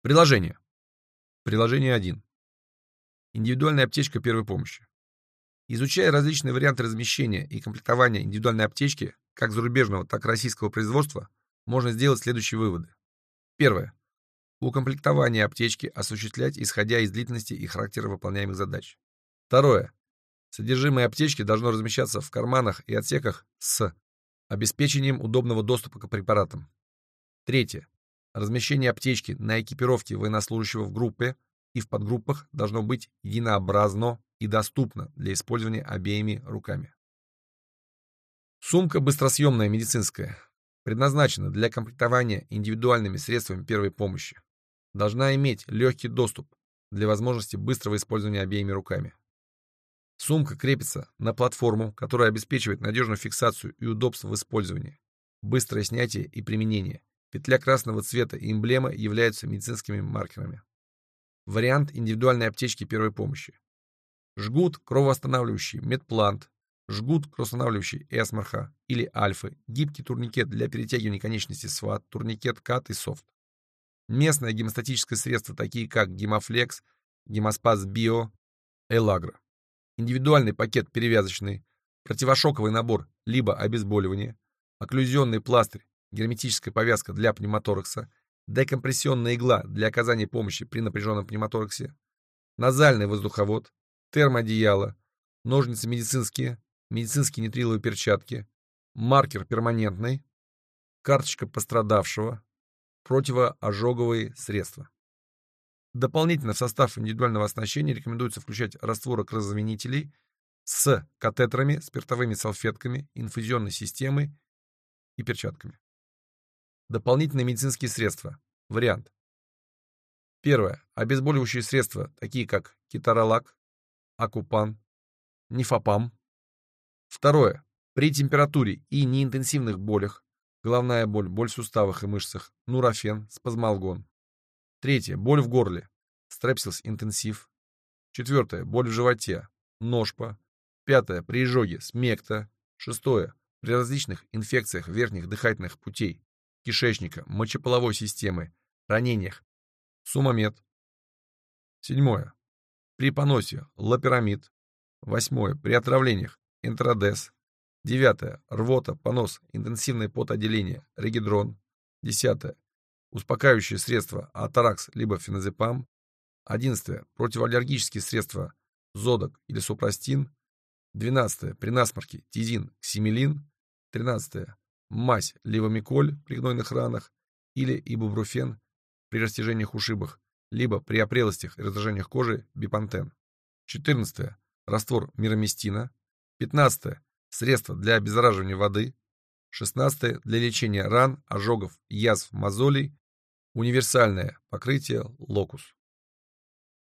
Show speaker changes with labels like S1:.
S1: Приложение. Приложение 1. Индивидуальная аптечка первой помощи. Изучая различные варианты размещения и комплектования индивидуальной аптечки, как зарубежного, так и российского производства, можно сделать следующие выводы. Первое. Укомплектование аптечки осуществлять, исходя из длительности и характера выполняемых задач. Второе. Содержимое аптечки должно размещаться в карманах и отсеках с обеспечением удобного доступа к препаратам. Третье. Размещение аптечки на экипировке военнослужащего в группе и в подгруппах должно быть единообразно и доступно для использования обеими руками. Сумка быстросъемная медицинская предназначена для комплектования индивидуальными средствами первой помощи. Должна иметь легкий доступ для возможности быстрого использования обеими руками. Сумка крепится на платформу, которая обеспечивает надежную фиксацию и удобство в использовании, быстрое снятие и применение. Петля красного цвета и эмблема являются медицинскими маркерами. Вариант индивидуальной аптечки первой помощи. Жгут кровоостанавливающий медплант, жгут кровоостанавливающий эсмарха или альфы, гибкий турникет для перетягивания конечности сват, турникет кат и софт. Местное гемостатическое средство, такие как гемофлекс, гемоспас био, элагра. Индивидуальный пакет перевязочный, противошоковый набор либо обезболивание, окклюзионный пластырь, герметическая повязка для пневмоторакса, декомпрессионная игла для оказания помощи при напряженном пневмотораксе, назальный воздуховод, термоодеяло, ножницы медицинские, медицинские нитриловые перчатки, маркер перманентный, карточка пострадавшего, противоожоговые средства. Дополнительно в состав индивидуального оснащения рекомендуется включать растворок раззаменителей с катетерами, спиртовыми салфетками, инфузионной системой и перчатками. Дополнительные медицинские средства. Вариант. Первое. Обезболивающие средства, такие как кеторолак, акупан, нифопам. Второе. При температуре и неинтенсивных болях, головная боль, боль в суставах и мышцах, нурофен, спазмолгон. Третье. Боль в горле, стрепсилс интенсив. Четвертое. Боль в животе, ношпа. Пятое. При изжоге, смекта. Шестое. При различных инфекциях верхних дыхательных путей, кишечника, мочеполовой системы, ранениях, сумамед. Седьмое. При поносе, лопирамид. Восьмое. При отравлениях, энтеродез. Девятое. Рвота, понос, интенсивное потоотделение, регидрон. Десятое. Успокаивающие средства, атаракс либо феназепам. 11. Противоаллергические средства, зодок или супрастин. 12. При насморке, тизин, ксимелин. 13. Мазь, левомиколь при гнойных ранах или ибупрофен при растяжениях ушибах, либо при опрелостях и раздражениях кожи, бипантен. 14. Раствор мироместина. 15. Средства для обеззараживания воды. 16. Для лечения ран, ожогов, язв, мозолей. Универсальное покрытие локус.